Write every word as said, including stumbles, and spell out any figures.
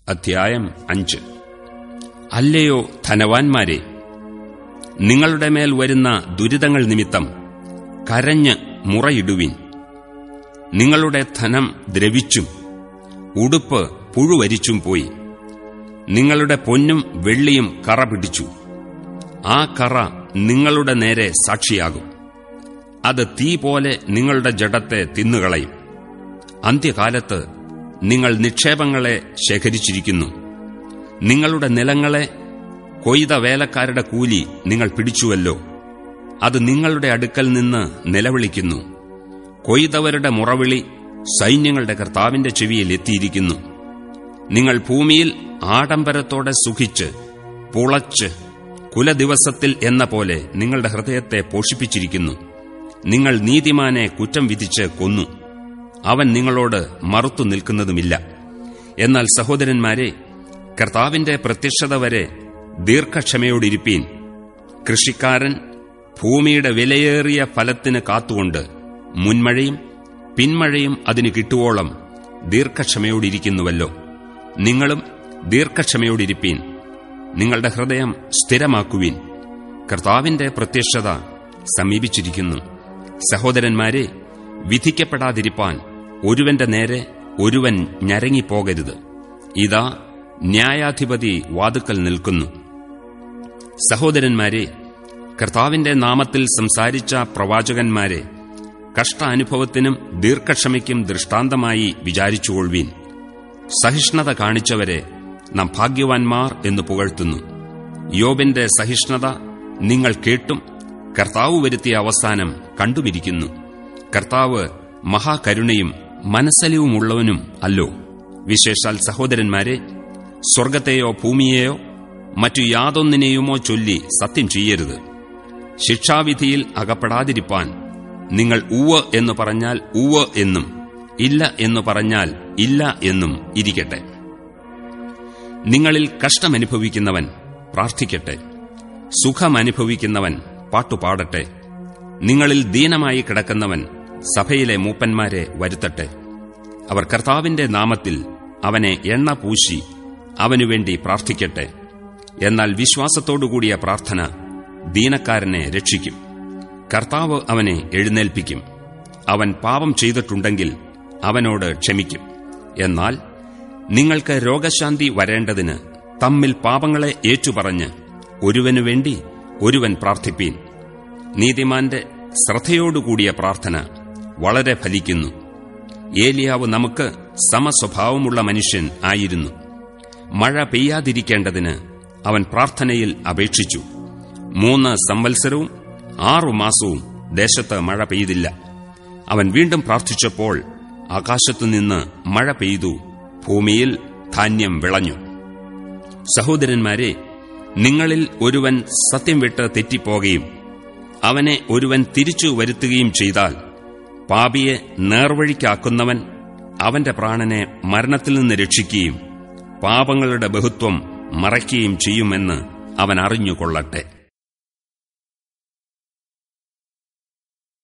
അധ്യായം അഞ്ച്. അല്ലയോ ധനവാന്മാരെ, നിങ്ങളുടെ മേൽ വരുന്ന ദുരിതങ്ങൾ നിമിത്തം കരഞ്ഞ് മുറയിടുവിൻ. നിങ്ങളുടെ ധനം ദ്രവിച്ചും ഉടുപ്പ് പുഴുവരിച്ചും പോയി. നിങ്ങളുടെ പൊന്നും വെള്ളിയും കറ പിടിച്ചു. ആ കറ നിങ്ങളുടെ നേരെ സാക്ഷിയാകും. അത് തീ പോലെ നിങ്ങളുടെ ജഡത്തെ തിന്നുകളയും. അന്ത്യകാലത്ത് നിങ്ങൾ നിക്ഷേപങ്ങളെ ശേഖരിച്ചിരിക്കുന്നു. നിങ്ങളുടെ നിലങ്ങളെ കൊയ്ത വേലക്കാരുടെ കൂലി നിങ്ങൾ പിടിച്ചുവല്ലോ. അത് നിങ്ങളുടെ അടുക്കൽ നിന്ന് നിലവിളിക്കുന്നു. കൊയ്തവരുടെ മുറവിളി സൈന്യങ്ങളുടെ കർത്താവിന്റെ ചെവിയിൽ എത്തിയിരിക്കുന്നു. നിങ്ങൾ ഭൂമിയിൽ ആഡംബരത്തോടെ സുഖിച്ച് പുളച്ച് കുലദിവസത്തിൽ എന്ന പോലെ നിങ്ങളുടെ ഹൃദയത്തെ പോഷിപ്പിച്ചിരിക്കുന്നു. നിങ്ങൾ നീതിമാനെ കുറ്റം വിധിച്ച് കൊന്നു. അവൻ നിങ്ങളോട് മറുത്തു നിൽക്കുന്നതുമില്ല. എന്നാൽ സഹോദരന്മാരെ, കർത്താവിന്റെ പ്രത്യക്ഷത വരെ ദീർഘക്ഷമയോടിരിപ്പീൻ. കൃഷിക്കാരൻ ഭൂമിയുടെ വിലയേറിയ ഫലത്തിന് കാത്തുകൊണ്ട് മുൻമഴയും പിന്മഴയും അതിന് കിട്ടുവോളം ദീർഘക്ഷമയോടിരിക്കുന്നുവല്ലോ. നിങ്ങളും ദീർഘക്ഷമയോടിരിപ്പീൻ. നിങ്ങളുടെ ഹൃദയം സ്ഥിരമാക്കുവീൻ. കർത്താവിന്റെ പ്രത്യക്ഷത സമീപിച്ചിരിക്കുന്നു. സഹോദരന്മാരെ, വിധിക്കപ്പെടാതിരിപ്പാൻ ഒരുവന്റെ നേരെ ഒരുവൻ ഞരങ്ങിപ്പോകരുത്. ഇതാ, ന്യായാധിപതി വാതുക്കൽ നിൽക്കുന്നു. സഹോദരന്മാരെ, കർത്താവിന്റെ നാമത്തിൽ സംസാരിച്ച പ്രവാചകന്മാരെ കഷ്ടാനുഭവത്തിനും ദീർഘക്ഷമയ്ക്കും ദൃഷ്ടാന്തമായി വിചാരിച്ചുകൊള്ളുവീൻ. സഹിഷ്ണുത കാണിച്ചവരെ നാം ഭാഗ്യവാന്മാർ എന്ന് പുകഴ്ത്തുന്നു. യോബിന്റെ സഹിഷ്ണുത നിങ്ങൾ കേട്ടും കർത്താവ് വരുത്തിയ അവസാനം കണ്ടുമിരിക്കുന്നു. കർത്താവ് മഹാകരുണയും മനസ്സലിവുമുള്ളവനും അല്ലോ. വിശേഷാൽ സഹോദരന്മാരെ, സ്വർഗ്ഗത്തെയോ ഭൂമിയെയോ മറ്റു യാതൊന്നിനെയുമോ ചൊല്ലി സത്യം ചെയ്യരുത്. ശിക്ഷാവിധിയിൽ അകപ്പെടാതിരിപ്പാൻ നിങ്ങൾ ഉവ്വ് എന്ന് പറഞ്ഞാൽ ഉവ്വ് എന്നും ഇല്ല എന്ന് പറഞ്ഞാൽ ഇല്ല എന്നും ഇരിക്കട്ടെ. നിങ്ങളിൽ കഷ്ടമനുഭവിക്കുന്നവൻ പ്രാർത്ഥിക്കട്ടെ. സുഖമനുഭവിക്കുന്നവൻ പാട്ടുപാടട്ടെ. നിങ്ങളിൽ ദീനമായി കിടക്കുന്നവൻ സഭയിലെ മൂപ്പന്മാരെ വരുത്തട്ടെ. അവർ കർത്താവിന്റെ നാമത്തിൽ അവനെ എണ്ണ പൂശി അവനുവേണ്ടി പ്രാർത്ഥിക്കട്ടെ. എന്നാൽ വിശ്വാസത്തോടുകൂടിയ പ്രാർത്ഥന ദീനക്കാരനെ രക്ഷിക്കും. കർത്താവ് അവനെ എഴുന്നേൽപ്പിക്കും. അവൻ പാപം ചെയ്തിട്ടുണ്ടെങ്കിൽ അവനോട് ക്ഷമിക്കും. എന്നാൽ നിങ്ങൾക്ക് രോഗശാന്തി വരേണ്ടതിന് തമ്മിൽ പാപങ്ങളെ ഏറ്റുപറഞ്ഞ് ഒരുവനുവേണ്ടി ഒരുവൻ പ്രാർത്ഥിപ്പീൻ. നീതിമാന്റെ ശ്രദ്ധയോടുകൂടിയ പ്രാർത്ഥന വളരെ ഫലിക്കുന്നു. ഏലിയാവ് നമുക്ക് സമസ്വഭാവമുള്ള മനുഷ്യൻ ആയിരുന്നു. മഴ പെയ്യാതിരിക്കേണ്ടതിന് അവൻ പ്രാർത്ഥനയിൽ അപേക്ഷിച്ചു. മൂന്ന് സംവത്സരവും ആറുമാസവും ദേശത്ത് മഴ പെയ്തില്ല. അവൻ വീണ്ടും പ്രാർത്ഥിച്ചപ്പോൾ ആകാശത്തുനിന്ന് മഴ പെയ്തു, ഭൂമിയിൽ ധാന്യം വിളഞ്ഞു. സഹോദരന്മാരെ, നിങ്ങളിൽ ഒരുവൻ സത്യം വിട്ട് തെറ്റിപ്പോകുകയും അവനെ ഒരുവൻ തിരിച്ചു വരുത്തുകയും ചെയ്താൽ പാപിയെ നേർവഴിക്കാക്കുന്നവൻ അവന്റെ പ്രാണനെ മരണത്തിൽ നിന്ന് രക്ഷിക്കുകയും പാപങ്ങളുടെ ബഹുത്വം മറയ്ക്കുകയും ചെയ്യുമെന്ന് അവൻ അറിഞ്ഞുകൊള്ളട്ടെ.